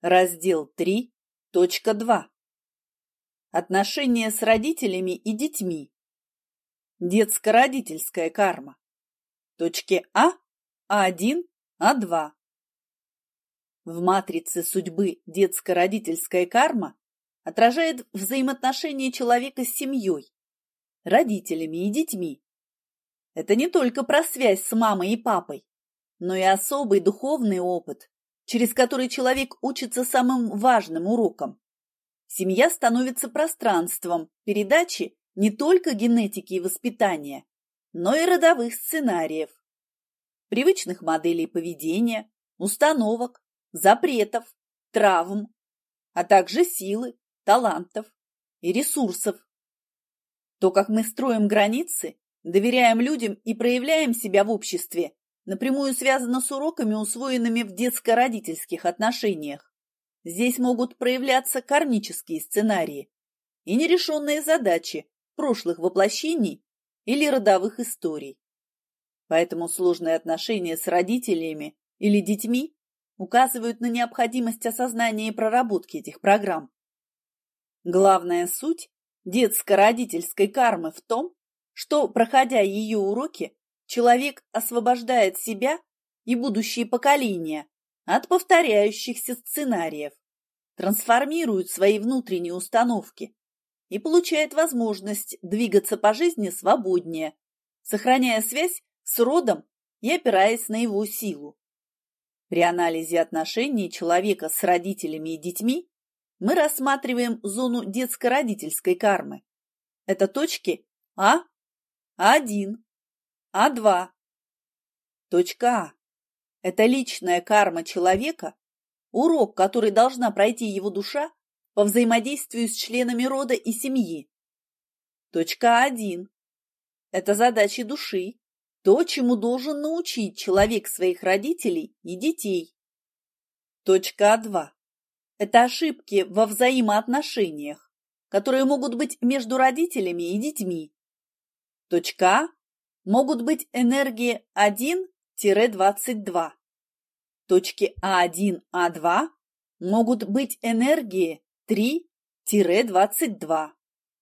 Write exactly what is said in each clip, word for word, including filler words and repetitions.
Раздел три, точка два. Отношения с родителями и детьми. Детско-родительская карма. Точки А, А1, А2. В матрице судьбы детско-родительская карма отражает взаимоотношения человека с семьей, родителями и детьми. Это не только про связь с мамой и папой, но и особый духовный опыт, через который человек учится самым важным урокам. Семья становится пространством передачи не только генетики и воспитания, но и родовых сценариев, привычных моделей поведения, установок, запретов, травм, а также силы, талантов и ресурсов. То, как мы строим границы, доверяем людям и проявляем себя в обществе, напрямую связано с уроками, усвоенными в детско-родительских отношениях. Здесь могут проявляться кармические сценарии и нерешенные задачи прошлых воплощений или родовых историй. Поэтому сложные отношения с родителями или детьми указывают на необходимость осознания и проработки этих программ. Главная суть детско-родительской кармы в том, что, проходя ее уроки, человек освобождает себя и будущие поколения от повторяющихся сценариев, трансформирует свои внутренние установки и получает возможность двигаться по жизни свободнее, сохраняя связь с родом и опираясь на его силу. При анализе отношений человека с родителями и детьми мы рассматриваем зону детско-родительской кармы. Это точки А, А1, А2. Точка А – это личная карма человека, урок, который должна пройти его душа по взаимодействию с членами рода и семьи. Точка А1 – это задачи души, то, чему должен научить человек своих родителей и детей. Точка А2 – это ошибки во взаимоотношениях, которые могут быть между родителями и детьми. Точка А могут быть энергии один - двадцать два. Точки А1, А2 могут быть энергии три - двадцать два.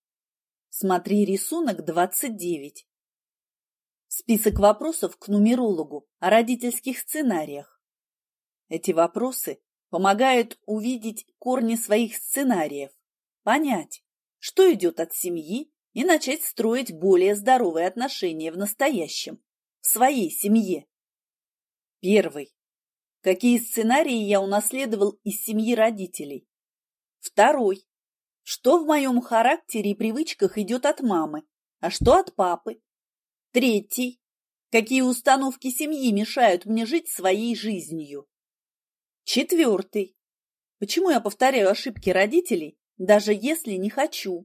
Смотри рисунок двадцать девять. Список вопросов к нумерологу о родительских сценариях. Эти вопросы помогают увидеть корни своих сценариев, понять, что идет от семьи, и начать строить более здоровые отношения в настоящем, в своей семье. Первый. Какие сценарии я унаследовал из семьи родителей? Второй. Что в моем характере и привычках идет от мамы, а что от папы? Третий. Какие установки семьи мешают мне жить своей жизнью? Четвертый. Почему я повторяю ошибки родителей, даже если не хочу?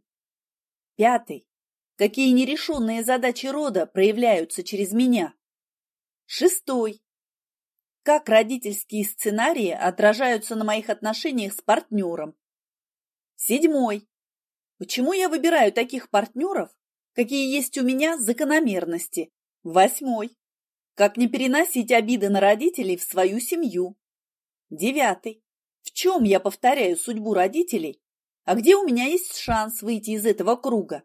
Пятый. Какие нерешенные задачи рода проявляются через меня? Шестой. Как родительские сценарии отражаются на моих отношениях с партнером? Седьмой. Почему я выбираю таких партнеров, какие есть у меня закономерности? Восьмой. Как не переносить обиды на родителей в свою семью? Девятый. В чем я повторяю судьбу родителей, а где у меня есть шанс выйти из этого круга?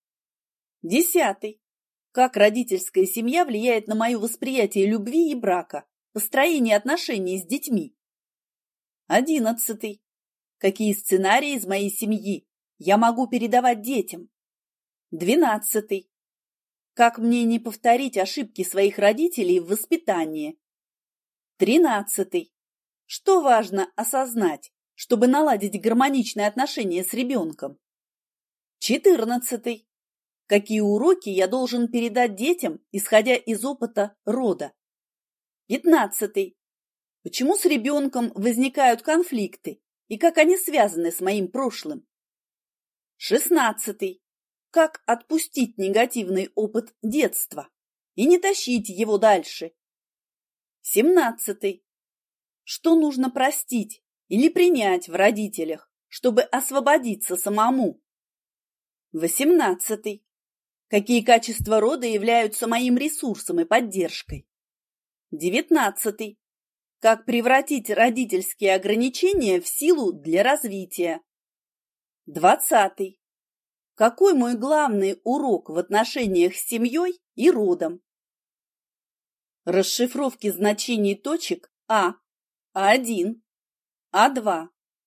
Десятый. Как родительская семья влияет на мое восприятие любви и брака, построение отношений с детьми? Одиннадцатый. Какие сценарии из моей семьи я могу передавать детям? Двенадцатый. Как мне не повторить ошибки своих родителей в воспитании? Тринадцатый. Что важно осознать, чтобы наладить гармоничные отношения с ребенком? Четырнадцатый. Какие уроки я должен передать детям, исходя из опыта рода? Пятнадцатый. Почему с ребенком возникают конфликты и как они связаны с моим прошлым? Шестнадцатый. Как отпустить негативный опыт детства и не тащить его дальше? Семнадцатый. Что нужно простить или принять в родителях, чтобы освободиться самому? Восемнадцатый. Какие качества рода являются моим ресурсом и поддержкой? Девятнадцатый. Как превратить родительские ограничения в силу для развития. Двадцатый. Какой мой главный урок в отношениях с семьей и родом? Расшифровки значений точек А, А1, А2.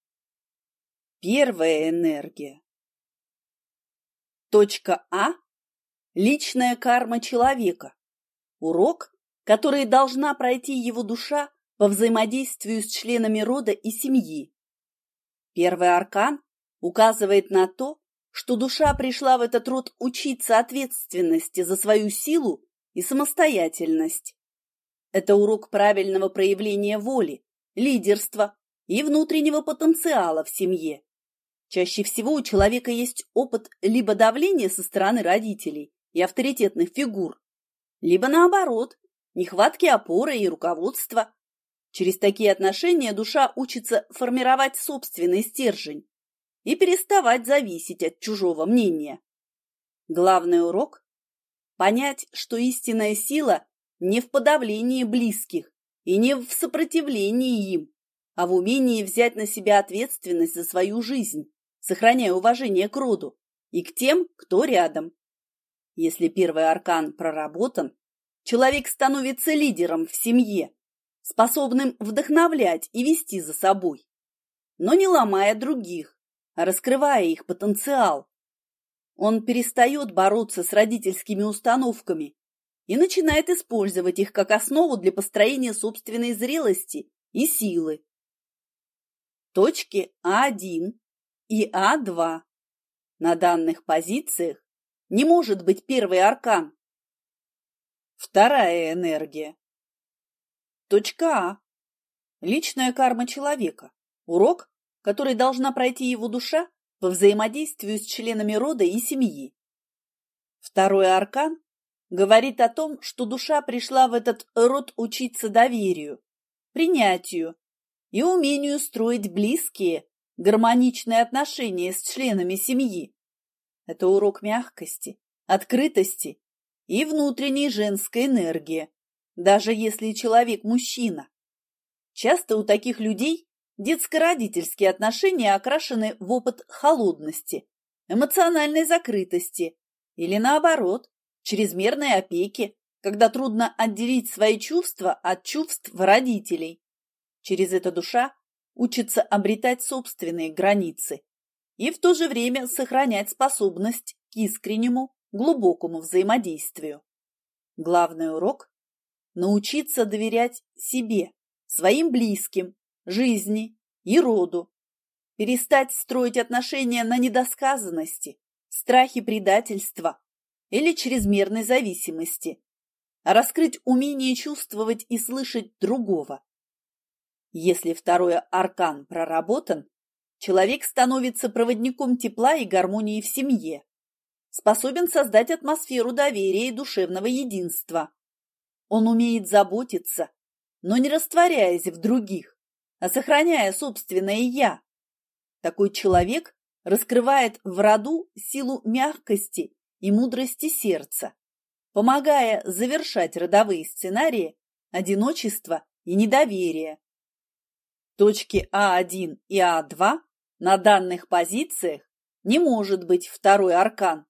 Первая энергия. Точка А – личная карма человека. Урок, который должна пройти его душа по взаимодействию с членами рода и семьи. Первый аркан указывает на то, что душа пришла в этот род учиться ответственности за свою силу и самостоятельность. Это урок правильного проявления воли, лидерства и внутреннего потенциала в семье. Чаще всего у человека есть опыт либо давления со стороны родителей и авторитетных фигур, либо наоборот, нехватки опоры и руководства. Через такие отношения душа учится формировать собственный стержень и переставать зависеть от чужого мнения. Главный урок – понять, что истинная сила не в подавлении близких и не в сопротивлении им, а в умении взять на себя ответственность за свою жизнь, сохраняя уважение к роду и к тем, кто рядом. Если первый аркан проработан, человек становится лидером в семье, способным вдохновлять и вести за собой, но не ломая других, а раскрывая их потенциал. Он перестает бороться с родительскими установками и начинает использовать их как основу для построения собственной зрелости и силы. Точки А1 и А2. На данных позициях не может быть первый аркан. Вторая энергия. Точка А. Личная карма человека. Урок, который должна пройти его душа по взаимодействию с членами рода и семьи. Второй аркан говорит о том, что душа пришла в этот род учиться доверию, принятию и умению строить близкие, гармоничные отношения с членами семьи. Это урок мягкости, открытости и внутренней женской энергии, даже если человек мужчина. Часто у таких людей детско-родительские отношения окрашены в опыт холодности, эмоциональной закрытости или, наоборот, чрезмерной опеки, когда трудно отделить свои чувства от чувств родителей. Через это душа учится обретать собственные границы и в то же время сохранять способность к искреннему, глубокому взаимодействию. Главный урок – научиться доверять себе, своим близким, жизни и роду, перестать строить отношения на недосказанности, страхе предательства или чрезмерной зависимости, а раскрыть умение чувствовать и слышать другого. Если второй аркан проработан, человек становится проводником тепла и гармонии в семье, способен создать атмосферу доверия и душевного единства. Он умеет заботиться, но не растворяясь в других, а сохраняя собственное «я». Такой человек раскрывает в роду силу мягкости и мудрости сердца, помогая завершать родовые сценарии одиночества и недоверия. Точки А1 и А2 на данных позициях не может быть второй аркан.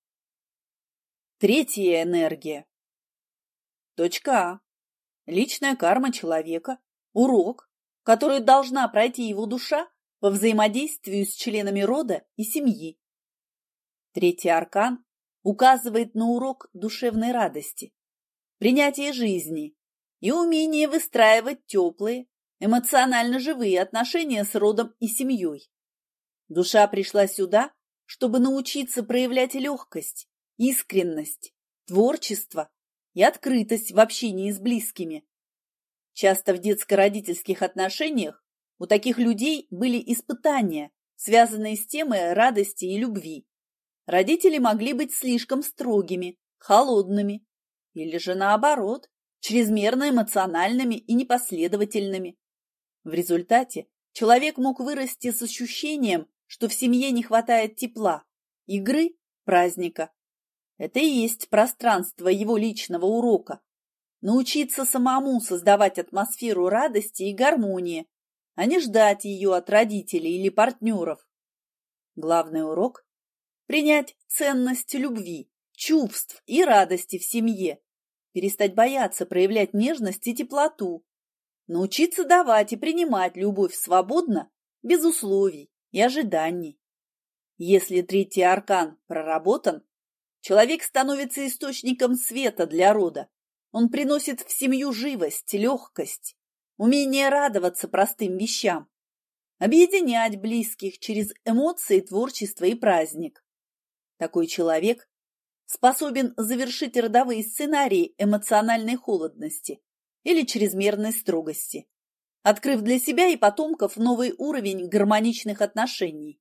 Третья энергия. Точка А. Личная карма человека. Урок, который должна пройти его душа по взаимодействию с членами рода и семьи. Третий аркан указывает на урок душевной радости, принятия жизни и умение выстраивать теплые, эмоционально живые отношения с родом и семьей. Душа пришла сюда, чтобы научиться проявлять легкость, искренность, творчество и открытость в общении с близкими. Часто в детско-родительских отношениях у таких людей были испытания, связанные с темой радости и любви. Родители могли быть слишком строгими, холодными, или же наоборот, чрезмерно эмоциональными и непоследовательными. В результате человек мог вырасти с ощущением, что в семье не хватает тепла, игры, праздника. Это и есть пространство его личного урока. научиться самому создавать атмосферу радости и гармонии, а не ждать ее от родителей или партнеров. Главный урок – принять ценность любви, чувств и радости в семье, перестать бояться проявлять нежность и теплоту, научиться давать и принимать любовь свободно, без условий и ожиданий. Если третий аркан проработан, человек становится источником света для рода. Он приносит в семью живость, легкость, умение радоваться простым вещам, объединять близких через эмоции, творчество и праздник. Такой человек способен завершить родовые сценарии эмоциональной холодности или чрезмерной строгости, открыв для себя и потомков новый уровень гармоничных отношений.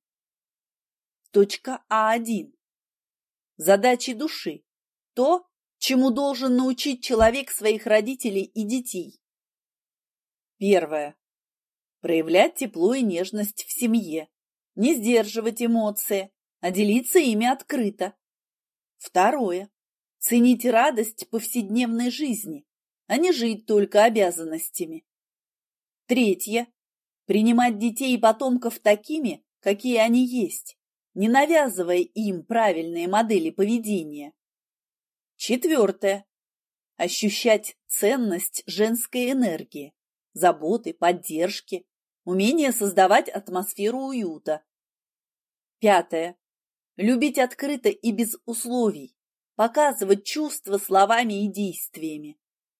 Точка А один. Задачи души. То, чему должен научить человек своих родителей и детей. Первое. Проявлять тепло и нежность в семье, не сдерживать эмоции, а делиться ими открыто. Второе. Ценить радость повседневной жизни, а не жить только обязанностями. Третье. Принимать детей и потомков такими, какие они есть, не навязывая им правильные модели поведения. Четвертое. Ощущать ценность женской энергии, заботы, поддержки, умение создавать атмосферу уюта. Пятое. Любить открыто и без условий, показывать чувства словами и действиями.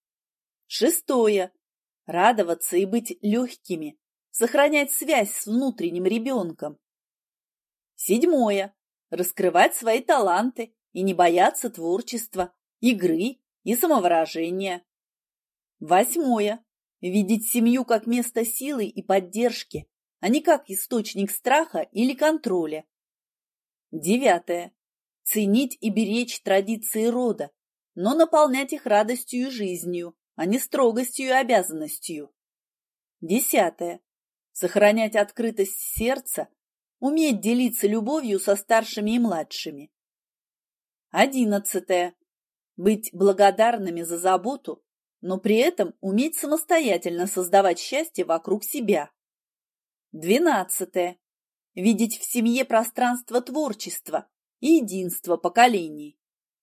Шестое. Радоваться и быть легкими, сохранять связь с внутренним ребенком. Седьмое. Раскрывать свои таланты и не бояться творчества, игры и самовыражения. Восьмое. Видеть семью как место силы и поддержки, а не как источник страха или контроля. Девятое. Ценить и беречь традиции рода, но наполнять их радостью и жизнью, а не строгостью и обязанностью. Десятое. Сохранять открытость сердца, уметь делиться любовью со старшими и младшими. Одиннадцатое. Быть благодарными за заботу, но при этом уметь самостоятельно создавать счастье вокруг себя. Двенадцатое. Видеть в семье пространство творчества и единство поколений.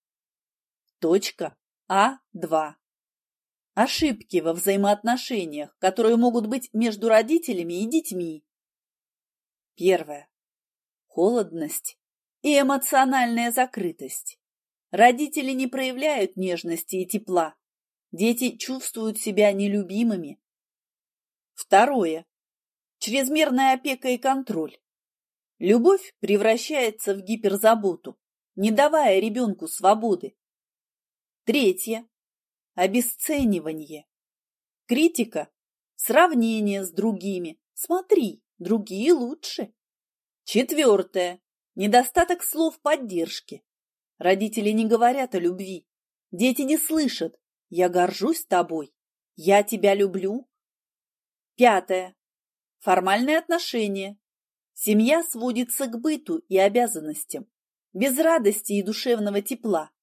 Точка А два. Ошибки во взаимоотношениях, которые могут быть между родителями и детьми. Первое. Холодность и эмоциональная закрытость. Родители не проявляют нежности и тепла. Дети чувствуют себя нелюбимыми. Второе. Чрезмерная опека и контроль. Любовь превращается в гиперзаботу, не давая ребенку свободы. Третье. Обесценивание. Критика, сравнение с другими. Смотри, другие лучше. Четвертое. Недостаток слов поддержки. Родители не говорят о любви. Дети не слышат: «Я горжусь тобой», «Я тебя люблю». Пятое. Формальные отношения. Семья сводится к быту и обязанностям, без радости и душевного тепла.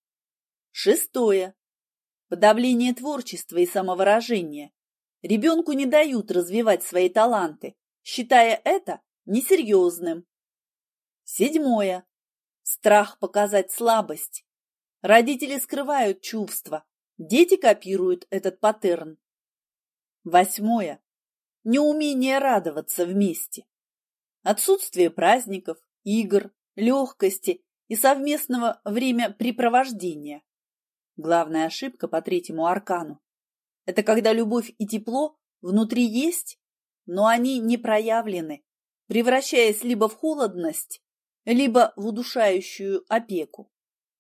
Шестое. Подавление творчества и самовыражения. Ребенку не дают развивать свои таланты, считая это несерьезным. Седьмое. Страх показать слабость. Родители скрывают чувства, дети копируют этот паттерн. Восьмое. Неумение радоваться вместе. Отсутствие праздников, игр, легкости и совместного времяпрепровождения. Главная ошибка по третьему аркану – это когда любовь и тепло внутри есть, но они не проявлены, превращаясь либо в холодность, либо в удушающую опеку.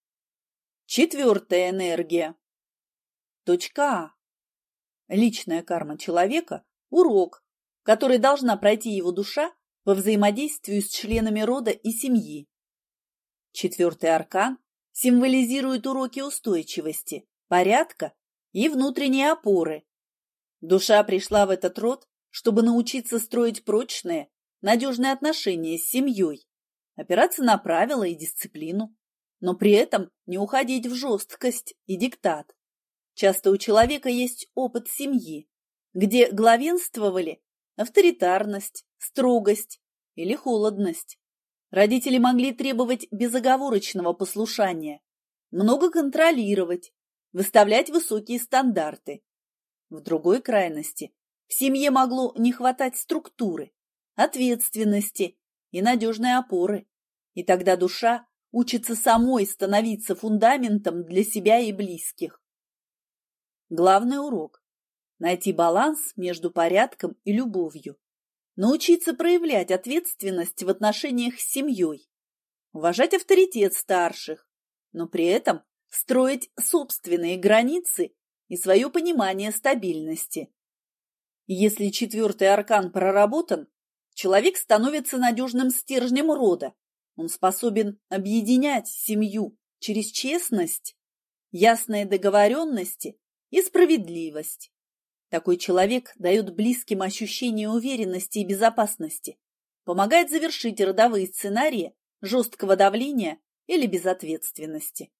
Четвертая энергия. Точка А. Личная карма человека – урок, который должна пройти его душа по взаимодействию с членами рода и семьи. Четвертый аркан символизирует уроки устойчивости, порядка и внутренней опоры. Душа пришла в этот род, чтобы научиться строить прочные, надежные отношения с семьей, опираться на правила и дисциплину, но при этом не уходить в жесткость и диктат. Часто у человека есть опыт семьи, где главенствовали авторитарность, строгость или холодность. Родители могли требовать безоговорочного послушания, много контролировать, выставлять высокие стандарты. В другой крайности в семье могло не хватать структуры, ответственности и надежной опоры, и тогда душа учится самой становиться фундаментом для себя и близких. Главный урок – найти баланс между порядком и любовью, научиться проявлять ответственность в отношениях с семьей, уважать авторитет старших, но при этом строить собственные границы и свое понимание стабильности. Если четвертый аркан проработан, человек становится надежным стержнем рода. Он способен объединять семью через честность, ясные договоренности и справедливость. Такой человек дает близким ощущение уверенности и безопасности, помогает завершить родовые сценарии жесткого давления или безответственности.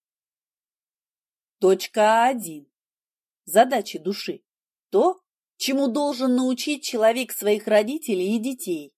Точка один. Задачи души. То, чему должен научить человек своих родителей и детей.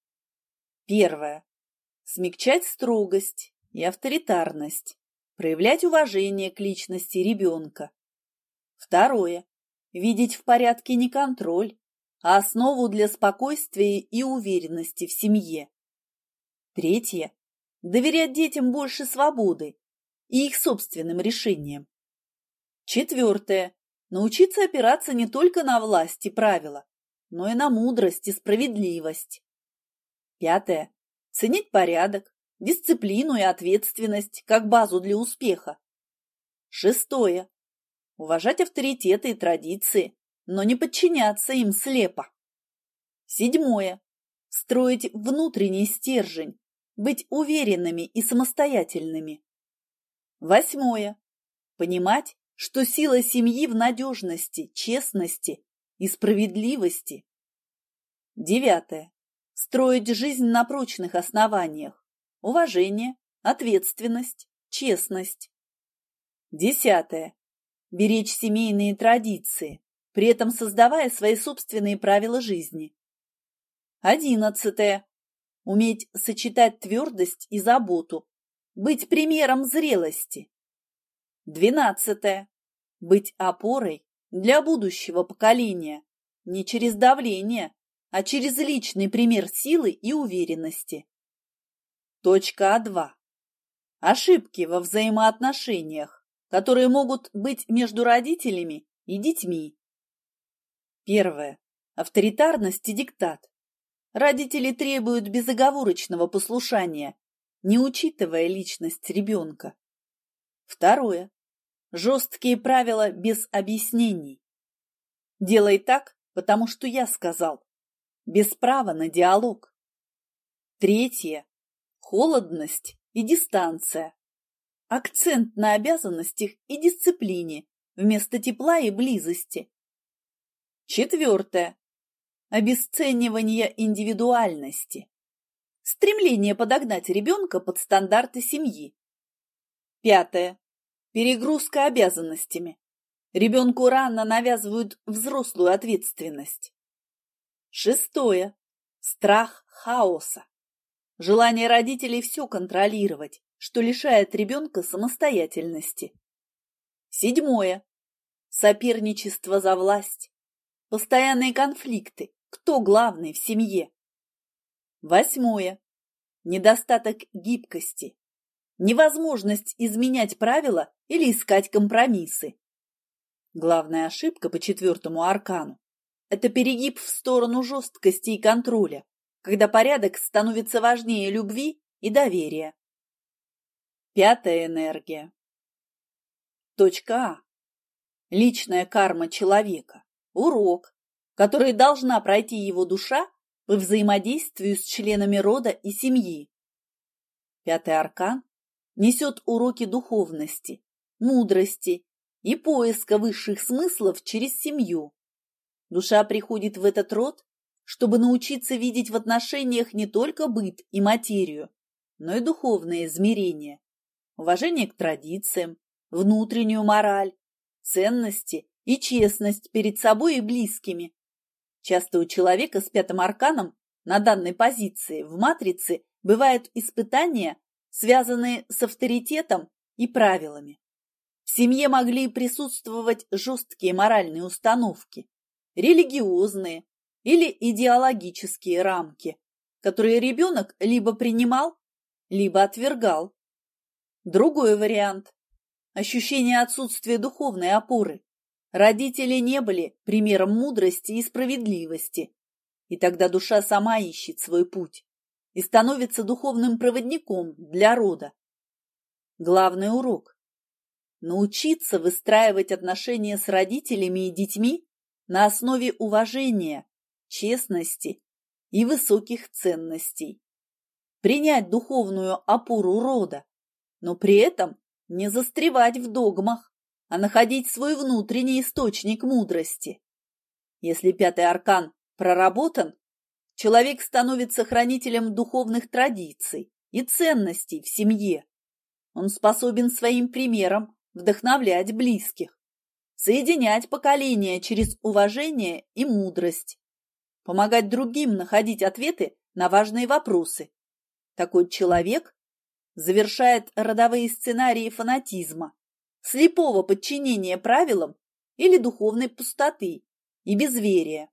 Первое. Смягчать строгость и авторитарность, проявлять уважение к личности ребенка. Второе. Видеть в порядке не контроль, а основу для спокойствия и уверенности в семье. Третье. Доверять детям больше свободы и их собственным решениям. Четвертое. Научиться опираться не только на власть и правила, но и на мудрость и справедливость. Пятое. Ценить порядок, дисциплину и ответственность как базу для успеха. Шестое. Уважать авторитеты и традиции, но не подчиняться им слепо. Седьмое. Строить внутренний стержень, быть уверенными и самостоятельными. Восьмое. Понимать, что сила семьи в надежности, честности и справедливости. Девятое. Строить жизнь на прочных основаниях. Уважение, ответственность, честность. Десятое. Беречь семейные традиции, при этом создавая свои собственные правила жизни. Одиннадцатое. Уметь сочетать твердость и заботу, быть примером зрелости. Двенадцатое. Быть опорой для будущего поколения, не через давление, а через личный пример силы и уверенности. Точка два. Ошибки во взаимоотношениях, которые могут быть между родителями и детьми. Первое. Авторитарность и диктат. Родители требуют безоговорочного послушания, не учитывая личность ребенка. Второе. Жесткие правила без объяснений. Делай так, потому что я сказал. Без права на диалог. Третье. Холодность и дистанция. Акцент на обязанностях и дисциплине вместо тепла и близости. Четвертое. Обесценивание индивидуальности. Стремление подогнать ребенка под стандарты семьи. Пятое. Перегрузка обязанностями. Ребенку рано навязывают взрослую ответственность. Шестое. Страх хаоса. Желание родителей все контролировать, что лишает ребенка самостоятельности. Седьмое. Соперничество за власть. Постоянные конфликты. Кто главный в семье? Восьмое. Недостаток гибкости. Невозможность изменять правила или искать компромиссы. Главная ошибка по четвертому аркану – это перегиб в сторону жесткости и контроля, когда порядок становится важнее любви и доверия. Пятая энергия. Точка А. Личная карма человека. Урок, который должна пройти его душа по взаимодействию с членами рода и семьи. Пятый аркан несет уроки духовности, мудрости и поиска высших смыслов через семью. Душа приходит в этот род, чтобы научиться видеть в отношениях не только быт и материю, но и духовное измерение, уважение к традициям, внутреннюю мораль ценности и честность перед собой и близкими. Часто у человека с пятым арканом на данной позиции в матрице бывают испытания, связанные с авторитетом и правилами. В семье могли присутствовать жесткие моральные установки, религиозные или идеологические рамки, которые ребенок либо принимал, либо отвергал. Другой вариант – ощущение отсутствия духовной опоры. Родители не были примером мудрости и справедливости, и тогда душа сама ищет свой путь и становится духовным проводником для рода. Главный урок – научиться выстраивать отношения с родителями и детьми на основе уважения, честности и высоких ценностей. Принять духовную опору рода, но при этом не застревать в догмах, а находить свой внутренний источник мудрости. Если пятый аркан проработан, человек становится хранителем духовных традиций и ценностей в семье. Он способен своим примером вдохновлять близких, соединять поколения через уважение и мудрость, помогать другим находить ответы на важные вопросы. Такой человек завершает родовые сценарии фанатизма, слепого подчинения правилам или духовной пустоты и безверия.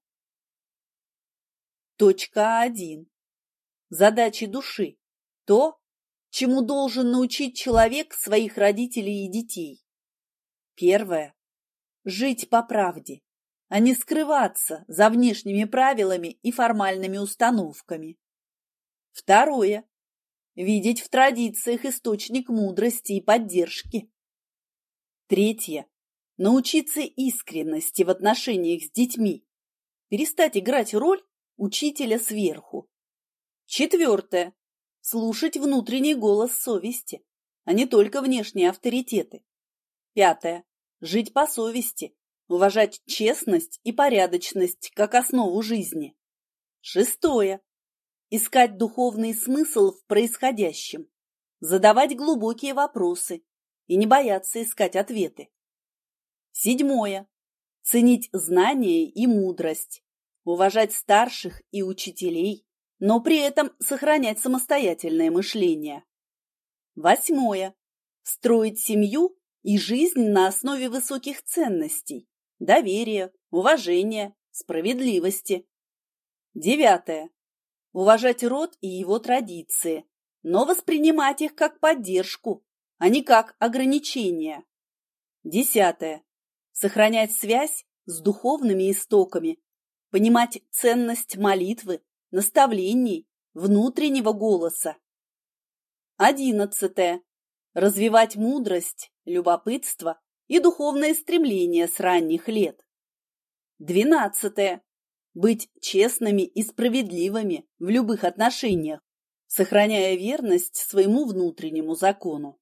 Точка один. Задачи души. То, чему должен научить человек своих родителей и детей. Первое. Жить по правде, а не скрываться за внешними правилами и формальными установками. Второе. Видеть в традициях источник мудрости и поддержки. Третье. Научиться искренности в отношениях с детьми. Перестать играть роль учителя сверху. Четвертое. Слушать внутренний голос совести, а не только внешние авторитеты. Пятое. Жить по совести, уважать честность и порядочность как основу жизни. Шестое. Искать духовный смысл в происходящем, задавать глубокие вопросы и не бояться искать ответы. Седьмое. Ценить знания и мудрость, уважать старших и учителей, но при этом сохранять самостоятельное мышление. Восьмое. Строить семью и жизнь на основе высоких ценностей, доверия, уважения, справедливости. Девятое. Уважать род и его традиции, но воспринимать их как поддержку, а не как ограничение. Десятое. Сохранять связь с духовными истоками, понимать ценность молитвы, наставлений, внутреннего голоса. Одиннадцатое. Развивать мудрость, любопытство и духовное стремление с ранних лет. Двенадцатое. Быть честными и справедливыми в любых отношениях, сохраняя верность своему внутреннему закону.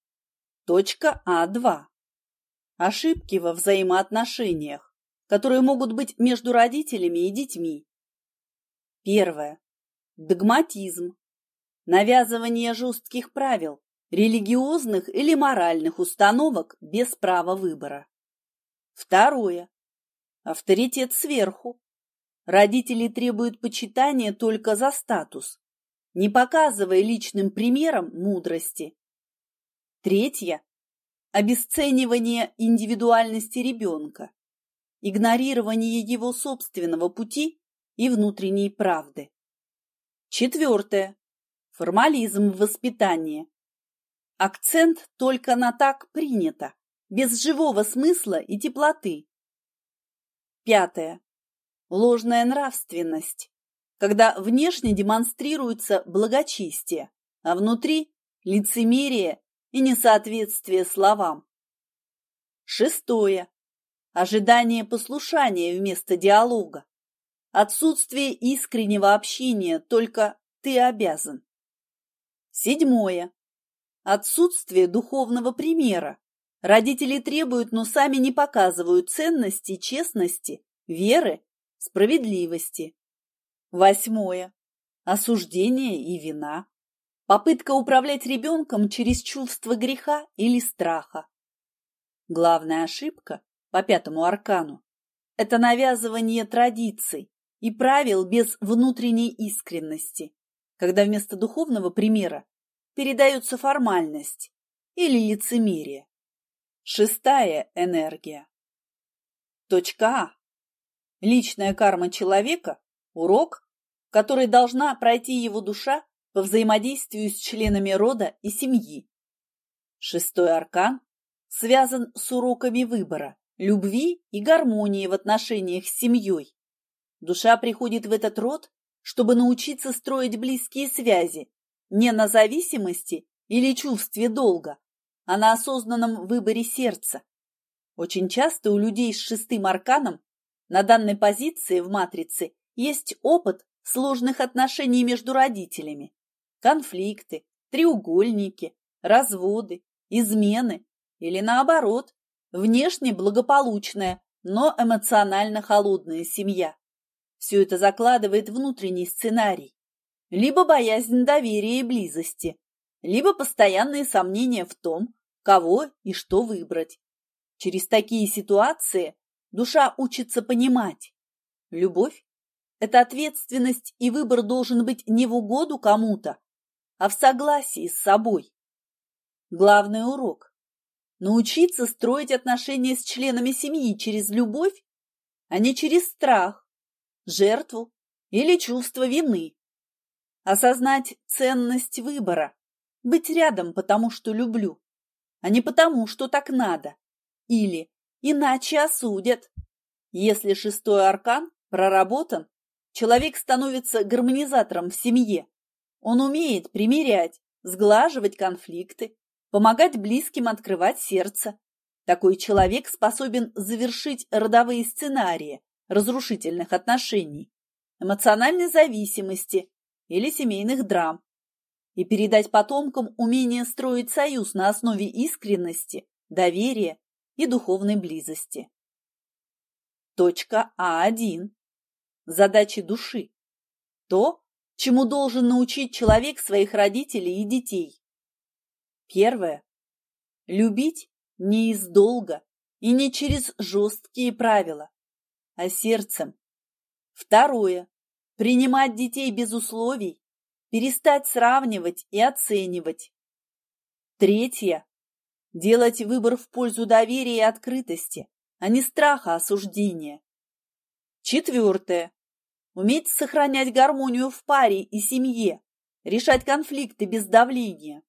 Точка А два. Ошибки во взаимоотношениях, которые могут быть между родителями и детьми. Первое. Догматизм. Навязывание жестких правил, религиозных или моральных установок без права выбора. Второе. Авторитет сверху. Родители требуют почитания только за статус, не показывая личным примером мудрости. Третье. Обесценивание индивидуальности ребенка, игнорирование его собственного пути и внутренней правды. Четвертое. Формализм в воспитании. Акцент только на «так принято», без живого смысла и теплоты. Пятое. Ложная нравственность, когда внешне демонстрируется благочестие, а внутри – лицемерие и несоответствие словам. Шестое. Ожидание послушания вместо диалога. Отсутствие искреннего общения, только «ты обязан». Седьмое. Отсутствие духовного примера. Родители требуют, но сами не показывают ценности, честности, веры, справедливости. Восьмое. Осуждение и вина. Попытка управлять ребенком через чувство греха или страха. Главная ошибка по пятому аркану – это навязывание традиций и правил без внутренней искренности, когда вместо духовного примера передается формальность или лицемерие. Шестая энергия. Точка А. Личная карма человека – урок, который должна пройти его душа по взаимодействию с членами рода и семьи. Шестой аркан связан с уроками выбора, любви и гармонии в отношениях с семьей. Душа приходит в этот род, чтобы научиться строить близкие связи не на зависимости или чувстве долга, а на осознанном выборе сердца. Очень часто у людей с шестым арканом на данной позиции в матрице есть опыт сложных отношений между родителями, конфликты, треугольники, разводы, измены или, наоборот, внешне благополучная, но эмоционально холодная семья. Все это закладывает внутренний сценарий. Либо боязнь доверия и близости, либо постоянные сомнения в том, кого и что выбрать. Через такие ситуации душа учится понимать. Любовь – это ответственность, и выбор должен быть не в угоду кому-то, а в согласии с собой. Главный урок – научиться строить отношения с членами семьи через любовь, а не через страх, жертву или чувство вины. Осознать ценность выбора, быть рядом потому, что люблю, а не потому, что так надо, или иначе осудят. Если шестой аркан проработан, человек становится гармонизатором в семье. Он умеет примирять, сглаживать конфликты, помогать близким открывать сердце. Такой человек способен завершить родовые сценарии разрушительных отношений, эмоциональной зависимости или семейных драм и передать потомкам умение строить союз на основе искренности, доверия и духовной близости. Точка А один. Задачи души. То, чему должен научить человек своих родителей и детей. Первое. Любить не из долга и не через жесткие правила, а сердцем. Второе. Принимать детей без условий, перестать сравнивать и оценивать. Третье. Делать выбор в пользу доверия и открытости, а не страха осуждения. Четвертое. Уметь сохранять гармонию в паре и семье, решать конфликты без давления.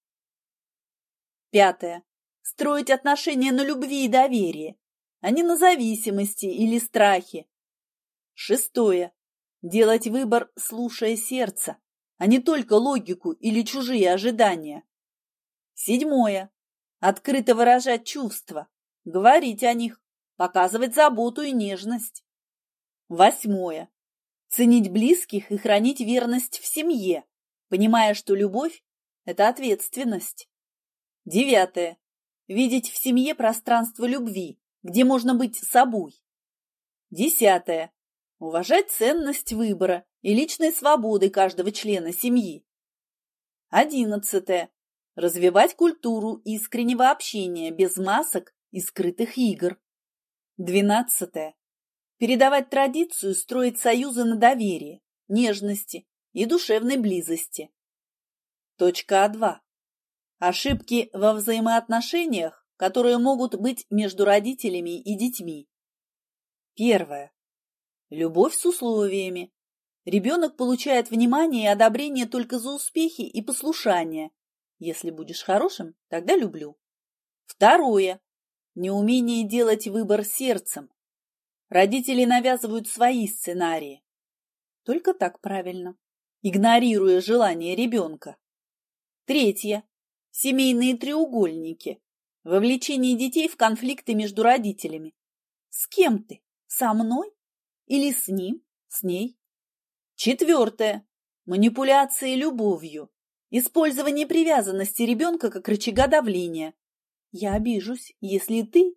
Пятое. Строить отношения на любви и доверии, а не на зависимости или страхе. Шестое. Делать выбор, слушая сердце, а не только логику или чужие ожидания. Седьмое. Открыто выражать чувства, говорить о них, показывать заботу и нежность. Восьмое. Ценить близких и хранить верность в семье, понимая, что любовь – это ответственность. Девятое. Видеть в семье пространство любви, где можно быть собой. Десятое. Уважать ценность выбора и личной свободы каждого члена семьи. Одиннадцатое. Развивать культуру искреннего общения без масок и скрытых игр. Двенадцатое. Передавать традицию строить союзы на доверии, нежности и душевной близости. Точка А два. Ошибки во взаимоотношениях, которые могут быть между родителями и детьми. Первое. Любовь с условиями. Ребенок получает внимание и одобрение только за успехи и послушание. Если будешь хорошим, тогда люблю. Второе. Неумение делать выбор сердцем. Родители навязывают свои сценарии. Только так правильно, игнорируя желание ребенка. Третье. Семейные треугольники. Вовлечение детей в конфликты между родителями. С кем ты? Со мной? Или с ним? С ней? Четвертое. Манипуляции любовью. Использование привязанности ребенка как рычага давления. Я обижусь, если ты...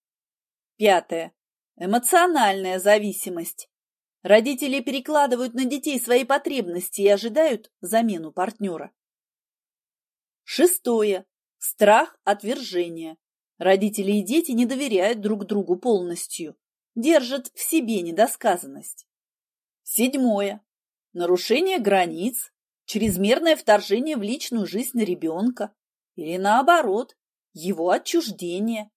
Пятое. Эмоциональная зависимость. Родители перекладывают на детей свои потребности и ожидают замену партнера. Шестое. Страх отвержения. Родители и дети не доверяют друг другу полностью, держат в себе недосказанность. Седьмое. Нарушение границ, чрезмерное вторжение в личную жизнь ребенка или, наоборот, его отчуждение.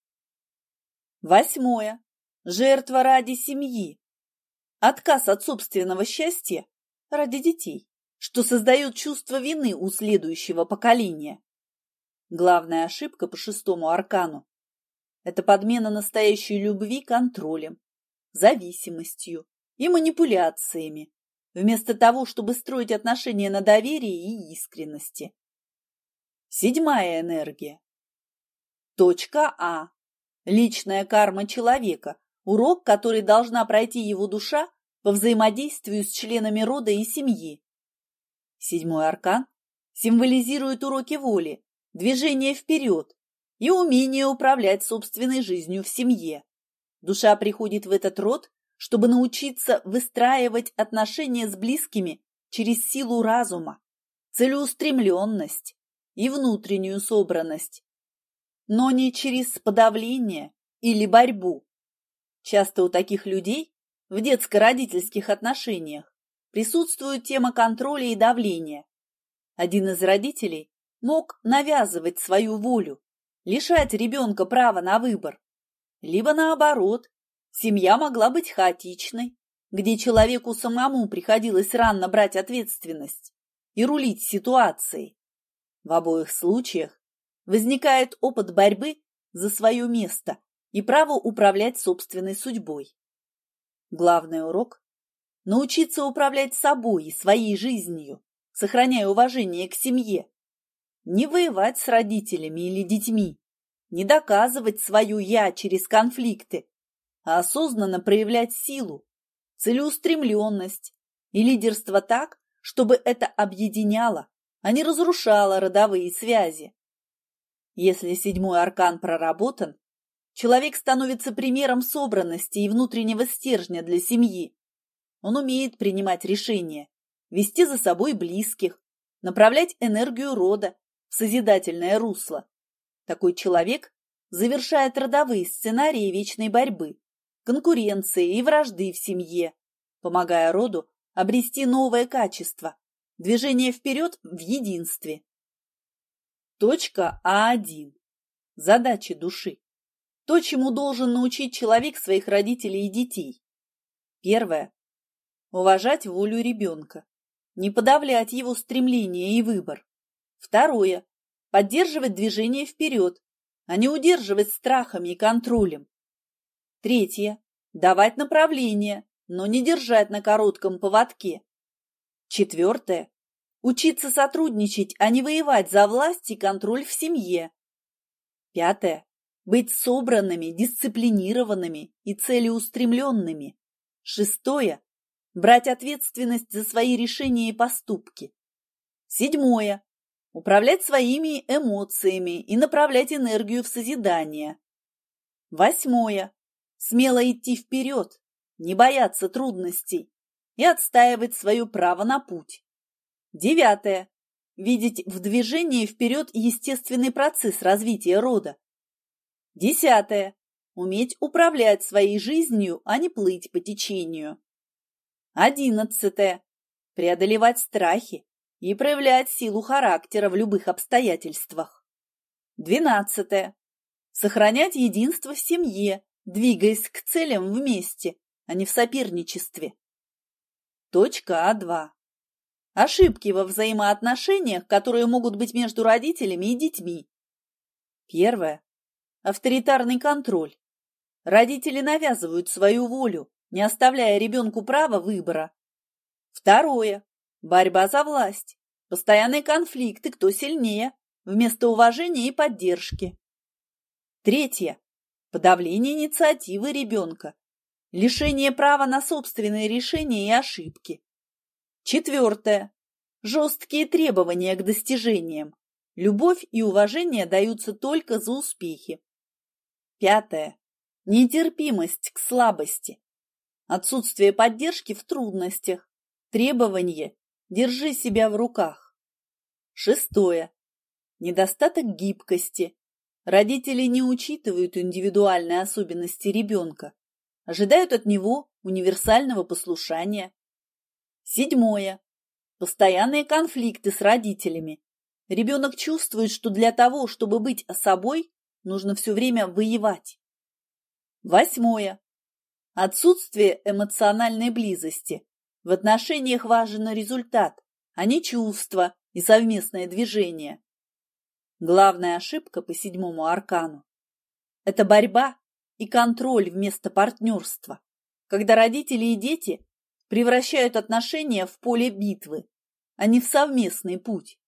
Восьмое. Жертва ради семьи. Отказ от собственного счастья ради детей, что создает чувство вины у следующего поколения. Главная ошибка по шестому аркану – это подмена настоящей любви контролем, зависимостью и манипуляциями, вместо того, чтобы строить отношения на доверии и искренности. Седьмая энергия. Точка А. Личная карма человека. Урок, который должна пройти его душа по взаимодействию с членами рода и семьи. Седьмой аркан символизирует уроки воли, движение вперед и умение управлять собственной жизнью в семье. Душа приходит в этот род, чтобы научиться выстраивать отношения с близкими через силу разума, целеустремленность и внутреннюю собранность, но не через подавление или борьбу. Часто у таких людей в детско-родительских отношениях присутствует тема контроля и давления. Один из родителей мог навязывать свою волю, лишать ребенка права на выбор. Либо наоборот, семья могла быть хаотичной, где человеку самому приходилось рано брать ответственность и рулить ситуацией. В обоих случаях возникает опыт борьбы за свое место и право управлять собственной судьбой. Главный урок – научиться управлять собой и своей жизнью, сохраняя уважение к семье. Не воевать с родителями или детьми, не доказывать свое «я» через конфликты, а осознанно проявлять силу, целеустремленность и лидерство так, чтобы это объединяло, а не разрушало родовые связи. Если седьмой аркан проработан, человек становится примером собранности и внутреннего стержня для семьи. Он умеет принимать решения, вести за собой близких, направлять энергию рода в созидательное русло. Такой человек завершает родовые сценарии вечной борьбы, конкуренции и вражды в семье, помогая роду обрести новое качество, движение вперед в единстве. Точка А один. Задачи души. То, чему должен научить человек своих родителей и детей. Первое. Уважать волю ребенка, не подавлять его стремления и выбор. Второе. Поддерживать движение вперед, а не удерживать страхами и контролем. Третье. Давать направление, но не держать на коротком поводке. Четвертое. Учиться сотрудничать, а не воевать за власть и контроль в семье. Пятое. Быть собранными, дисциплинированными и целеустремленными. Шестое. Брать ответственность за свои решения и поступки. Седьмое. Управлять своими эмоциями и направлять энергию в созидание. Восьмое. Смело идти вперед, не бояться трудностей и отстаивать свое право на путь. Девятое. Видеть в движении вперед естественный процесс развития рода. Десятое. Уметь управлять своей жизнью, а не плыть по течению. Одиннадцатое. Преодолевать страхи и проявлять силу характера в любых обстоятельствах. Двенадцатое. Сохранять единство в семье, двигаясь к целям вместе, а не в соперничестве. Точка А два. Ошибки во взаимоотношениях, которые могут быть между родителями и детьми. Первое. Авторитарный контроль. Родители навязывают свою волю, не оставляя ребенку права выбора. Второе. Борьба за власть. Постоянные конфликты, кто сильнее, вместо уважения и поддержки. Третье. Подавление инициативы ребенка. Лишение права на собственные решения и ошибки. Четвертое. Жесткие требования к достижениям. Любовь и уважение даются только за успехи. Пятое. Нетерпимость к слабости. Отсутствие поддержки в трудностях. Требование «держи себя в руках». Шестое. Недостаток гибкости. Родители не учитывают индивидуальные особенности ребенка, ожидают от него универсального послушания. Седьмое. Постоянные конфликты с родителями. Ребенок чувствует, что для того, чтобы быть собой, нужно все время воевать. Восьмое. Отсутствие эмоциональной близости. В отношениях важен результат, а не чувства и совместное движение. Главная ошибка по седьмому аркану – это борьба и контроль вместо партнерства, когда родители и дети превращают отношения в поле битвы, а не в совместный путь.